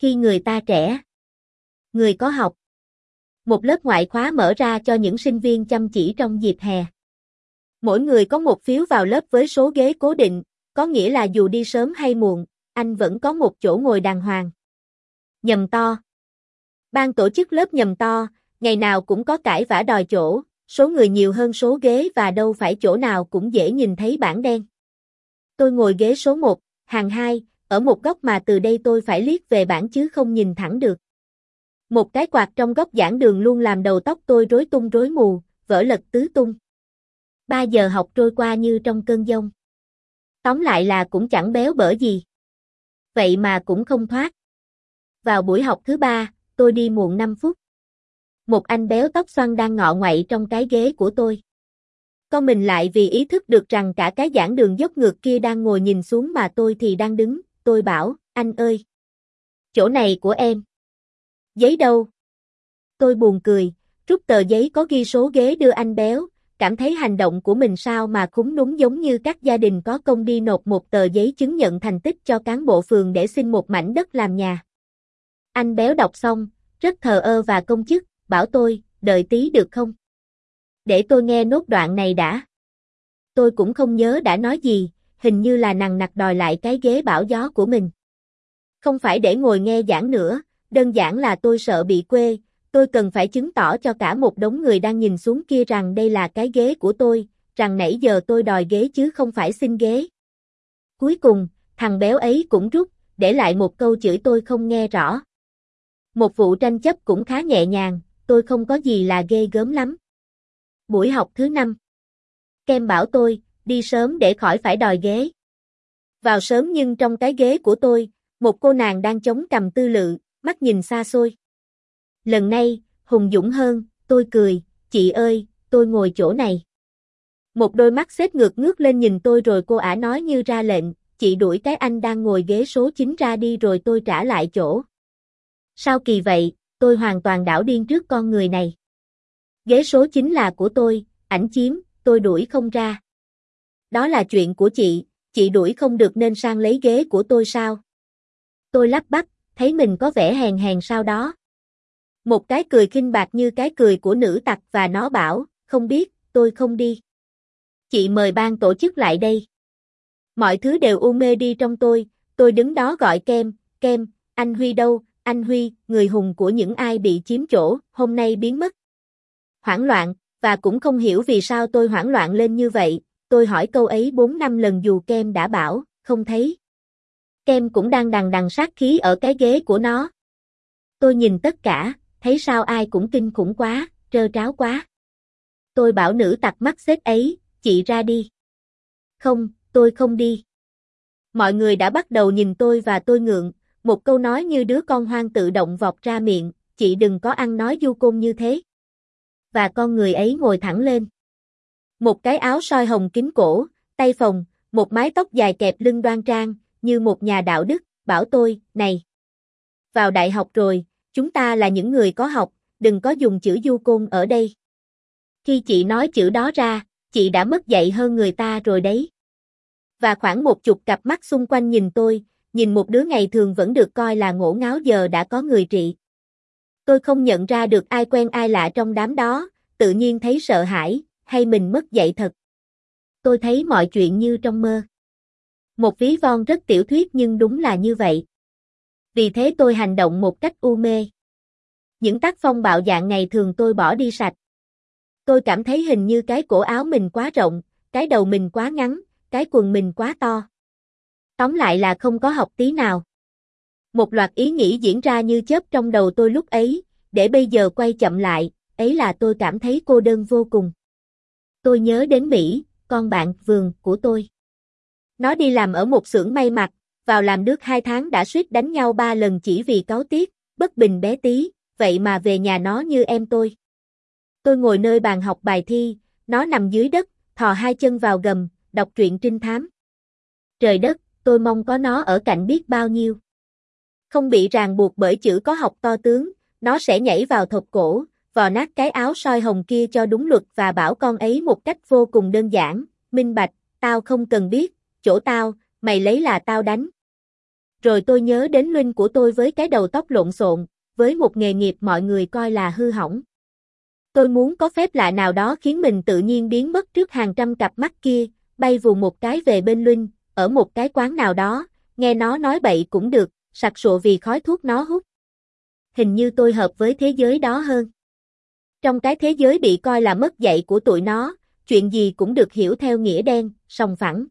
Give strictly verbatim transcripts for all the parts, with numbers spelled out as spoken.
Khi người ta trẻ, người có học. Một lớp ngoại khóa mở ra cho những sinh viên chăm chỉ trong dịp hè. Mỗi người có một phiếu vào lớp với số ghế cố định, có nghĩa là dù đi sớm hay muộn, anh vẫn có một chỗ ngồi đàng hoàng. Nhầm to. Ban tổ chức lớp nhầm to, ngày nào cũng có cãi vã đòi chỗ, số người nhiều hơn số ghế và đâu phải chỗ nào cũng dễ nhìn thấy bảng đen. Tôi ngồi ghế số một, hàng hai, ở một góc mà từ đây tôi phải liếc về bảng chứ không nhìn thẳng được. Một cái quạt trong góc giảng đường luôn làm đầu tóc tôi rối tung rối mù, vỡ lật tứ tung. Ba giờ học trôi qua như trong cơn giông. Tóm lại là cũng chẳng béo bở gì. Vậy mà cũng không thoát. Vào buổi học thứ ba, tôi đi muộn năm phút. Một anh béo tóc xoăn đang ngọ ngoậy trong cái ghế của tôi. Có mình lại vì ý thức được rằng cả cái giảng đường dốc ngược kia đang ngồi nhìn xuống mà tôi thì đang đứng, tôi bảo, anh ơi. Chỗ này của em. Giấy đâu? Tôi buồn cười, rút tờ giấy có ghi số ghế đưa anh béo, cảm thấy hành động của mình sao mà khúm núm giống như các gia đình có công đi nộp một tờ giấy chứng nhận thành tích cho cán bộ phường để xin một mảnh đất làm nhà. Anh béo đọc xong, rất thờ ơ và công chức, bảo tôi, đợi tí được không? Để tôi nghe nốt đoạn này đã. Tôi cũng không nhớ đã nói gì, hình như là nằng nặc đòi lại cái ghế bão gió của mình. Không phải để ngồi nghe giảng nữa, đơn giản là tôi sợ bị quê, tôi cần phải chứng tỏ cho cả một đống người đang nhìn xuống kia rằng đây là cái ghế của tôi, rằng nãy giờ tôi đòi ghế chứ không phải xin ghế. Cuối cùng, thằng béo ấy cũng rút, để lại một câu chửi tôi không nghe rõ. Một vụ tranh chấp cũng khá nhẹ nhàng, tôi không có gì là ghê gớm lắm. Buổi học thứ năm. Kem bảo tôi, đi sớm để khỏi phải đòi ghế. Vào sớm nhưng trong cái ghế của tôi, một cô nàng đang chống cằm tư lự, mắt nhìn xa xôi. Lần này, hùng dũng hơn, tôi cười, chị ơi, tôi ngồi chỗ này. Một đôi mắt xếp ngược ngước lên nhìn tôi rồi cô ả nói như ra lệnh, chị đuổi cái anh đang ngồi ghế số chín ra đi rồi tôi trả lại chỗ. Sao kỳ vậy, tôi hoàn toàn đảo điên trước con người này. Ghế số chín là của tôi, ảnh chiếm, tôi đuổi không ra. Đó là chuyện của chị, chị đuổi không được nên sang lấy ghế của tôi sao? Tôi lắp bắp, thấy mình có vẻ hèn hèn sao đó. Một cái cười khinh bạc như cái cười của nữ tặc và nó bảo, không biết, tôi không đi. Chị mời ban tổ chức lại đây. Mọi thứ đều u mê đi trong tôi, tôi đứng đó gọi Kem, Kem, anh Huy đâu, anh Huy, người hùng của những ai bị chiếm chỗ, hôm nay biến mất. Hoảng loạn, và cũng không hiểu vì sao tôi hoảng loạn lên như vậy, tôi hỏi câu ấy bốn năm lần dù Kem đã bảo, không thấy. Kem cũng đang đằng đằng sát khí ở cái ghế của nó. Tôi nhìn tất cả, thấy sao ai cũng kinh khủng quá, trơ tráo quá. Tôi bảo nữ tặc mắt xếp ấy, chị ra đi. Không, tôi không đi. Mọi người đã bắt đầu nhìn tôi và tôi ngượng, một câu nói như đứa con hoang tự động vọt ra miệng, chị đừng có ăn nói du côn như thế. Và con người ấy ngồi thẳng lên. Một cái áo soi hồng kín cổ, tay phồng, một mái tóc dài kẹp lưng đoan trang, như một nhà đạo đức, bảo tôi, này. Vào đại học rồi, chúng ta là những người có học, đừng có dùng chữ du côn ở đây. Khi chị nói chữ đó ra, chị đã mất dạy hơn người ta rồi đấy. Và khoảng một chục cặp mắt xung quanh nhìn tôi, nhìn một đứa ngày thường vẫn được coi là ngổ ngáo giờ đã có người trị. Tôi không nhận ra được ai quen ai lạ trong đám đó, tự nhiên thấy sợ hãi, hay mình mất dạy thật. Tôi thấy mọi chuyện như trong mơ. Một ví von rất tiểu thuyết nhưng đúng là như vậy. Vì thế tôi hành động một cách u mê. Những tác phong bạo dạn ngày thường tôi bỏ đi sạch. Tôi cảm thấy hình như cái cổ áo mình quá rộng, cái đầu mình quá ngắn, cái quần mình quá to. Tóm lại là không có học tí nào. Một loạt ý nghĩ diễn ra như chớp trong đầu tôi lúc ấy, để bây giờ quay chậm lại, ấy là tôi cảm thấy cô đơn vô cùng. Tôi nhớ đến Mỹ, con bạn vườn của tôi. Nó đi làm ở một xưởng may mặc, vào làm được hai tháng đã suýt đánh nhau ba lần chỉ vì cáu tiết, bất bình bé tí, vậy mà về nhà nó như em tôi. Tôi ngồi nơi bàn học bài thi, nó nằm dưới đất, thò hai chân vào gầm, đọc truyện trinh thám. Trời đất, tôi mong có nó ở cạnh biết bao nhiêu. Không bị ràng buộc bởi chữ có học to tướng, nó sẽ nhảy vào thộp cổ, vò nát cái áo soi hồng kia cho đúng luật và bảo con ấy một cách vô cùng đơn giản, minh bạch, tao không cần biết, chỗ tao, mày lấy là tao đánh. Rồi tôi nhớ đến Linh của tôi với cái đầu tóc lộn xộn, với một nghề nghiệp mọi người coi là hư hỏng. Tôi muốn có phép lạ nào đó khiến mình tự nhiên biến mất trước hàng trăm cặp mắt kia, bay vù một cái về bên Linh, ở một cái quán nào đó, nghe nó nói bậy cũng được, sặc sụa vì khói thuốc nó hút. Hình như tôi hợp với thế giới đó hơn. Trong cái thế giới bị coi là mất dạy của tụi nó, chuyện gì cũng được hiểu theo nghĩa đen, sòng phẳng.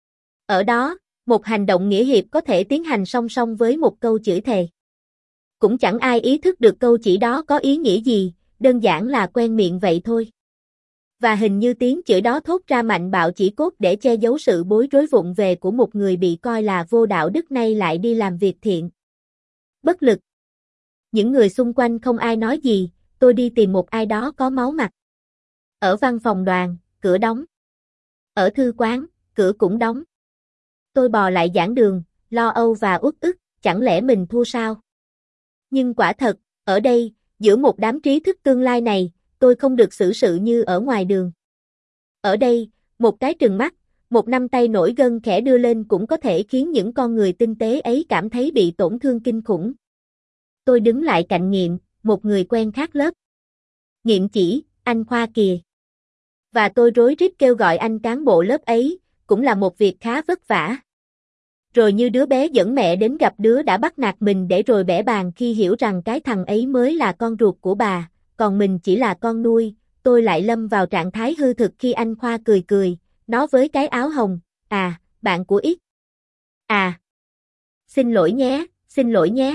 Ở đó, một hành động nghĩa hiệp có thể tiến hành song song với một câu chửi thề. Cũng chẳng ai ý thức được câu chỉ đó có ý nghĩa gì, đơn giản là quen miệng vậy thôi. Và hình như tiếng chửi đó thốt ra mạnh bạo chỉ cốt để che giấu sự bối rối vụng về của một người bị coi là vô đạo đức nay lại đi làm việc thiện. Bất lực. Những người xung quanh không ai nói gì, tôi đi tìm một ai đó có máu mặt. Ở văn phòng đoàn, cửa đóng. Ở thư quán, cửa cũng đóng. Tôi bò lại giảng đường, lo âu và uất ức, chẳng lẽ mình thua sao? Nhưng quả thật, ở đây, giữa một đám trí thức tương lai này, tôi không được xử sự như ở ngoài đường. Ở đây, một cái trừng mắt, một nắm tay nổi gân khẽ đưa lên cũng có thể khiến những con người tinh tế ấy cảm thấy bị tổn thương kinh khủng. Tôi đứng lại cạnh Nghiệm, một người quen khác lớp. Nghiệm chỉ, anh Khoa kìa. Và tôi rối rít kêu gọi anh cán bộ lớp ấy, cũng là một việc khá vất vả. Rồi như đứa bé dẫn mẹ đến gặp đứa đã bắt nạt mình để rồi bẽ bàng khi hiểu rằng cái thằng ấy mới là con ruột của bà, còn mình chỉ là con nuôi, tôi lại lâm vào trạng thái hư thực khi anh Khoa cười cười, nó với cái áo hồng, à, bạn của X. À, xin lỗi nhé, xin lỗi nhé.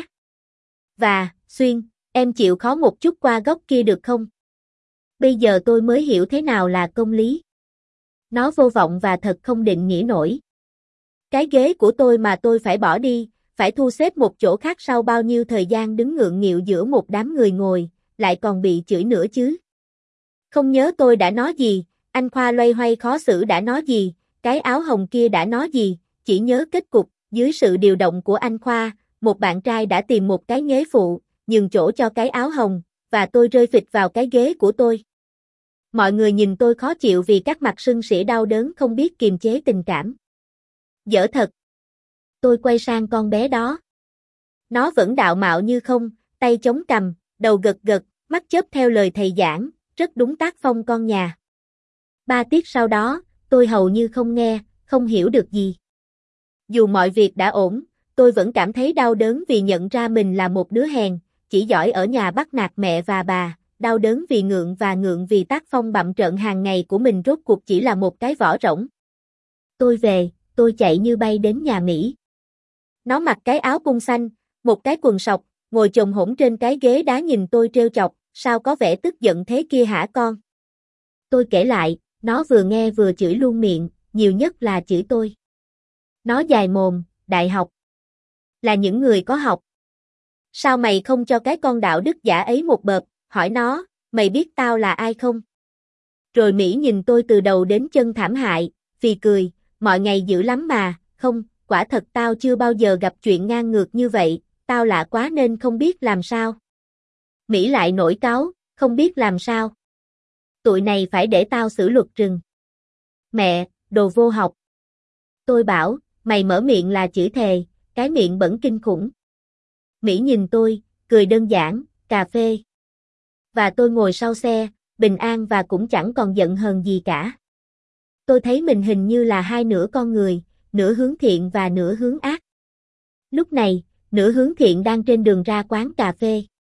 Và, Xuyên, em chịu khó một chút qua góc kia được không? Bây giờ tôi mới hiểu thế nào là công lý. Nó vô vọng và thật không định nghĩa nổi. Cái ghế của tôi mà tôi phải bỏ đi, phải thu xếp một chỗ khác sau bao nhiêu thời gian đứng ngượng nghịu giữa một đám người ngồi, lại còn bị chửi nữa chứ. Không nhớ tôi đã nói gì, anh Khoa loay hoay khó xử đã nói gì, cái áo hồng kia đã nói gì, chỉ nhớ kết cục, dưới sự điều động của anh Khoa, một bạn trai đã tìm một cái ghế phụ, nhường chỗ cho cái áo hồng, và tôi rơi phịch vào cái ghế của tôi. Mọi người nhìn tôi khó chịu vì các mặt sưng sỉa đau đớn không biết kiềm chế tình cảm. Dở thật. Tôi quay sang con bé đó. Nó vẫn đạo mạo như không, tay chống cằm, đầu gật gật, mắt chớp theo lời thầy giảng, rất đúng tác phong con nhà. Ba tiết sau đó, tôi hầu như không nghe, không hiểu được gì. Dù mọi việc đã ổn, tôi vẫn cảm thấy đau đớn vì nhận ra mình là một đứa hèn, chỉ giỏi ở nhà bắt nạt mẹ và bà, đau đớn vì ngượng và ngượng vì tác phong bặm trợn hàng ngày của mình rốt cuộc chỉ là một cái vỏ rỗng. Tôi về, tôi chạy như bay đến nhà Mỹ. Nó mặc cái áo cung xanh, một cái quần sọc, ngồi chồm hổm trên cái ghế đá nhìn tôi trêu chọc, sao có vẻ tức giận thế kia hả con? Tôi kể lại, nó vừa nghe vừa chửi luôn miệng, nhiều nhất là chửi tôi. Nó dài mồm, đại học. Là những người có học. Sao mày không cho cái con đạo đức giả ấy một bợp, hỏi nó, mày biết tao là ai không? Rồi Mỹ nhìn tôi từ đầu đến chân thảm hại, phì cười, mọi ngày dữ lắm mà, không, quả thật tao chưa bao giờ gặp chuyện ngang ngược như vậy, tao lạ quá nên không biết làm sao. Mỹ lại nổi cáu, không biết làm sao. Tụi này phải để tao xử luật rừng. Mẹ, đồ vô học. Tôi bảo, mày mở miệng là chửi thề, cái miệng bẩn kinh khủng. Mỹ nhìn tôi, cười đơn giản, cà phê. Và tôi ngồi sau xe, bình an và cũng chẳng còn giận hờn gì cả. Tôi thấy mình hình như là hai nửa con người, nửa hướng thiện và nửa hướng ác. Lúc này, nửa hướng thiện đang trên đường ra quán cà phê.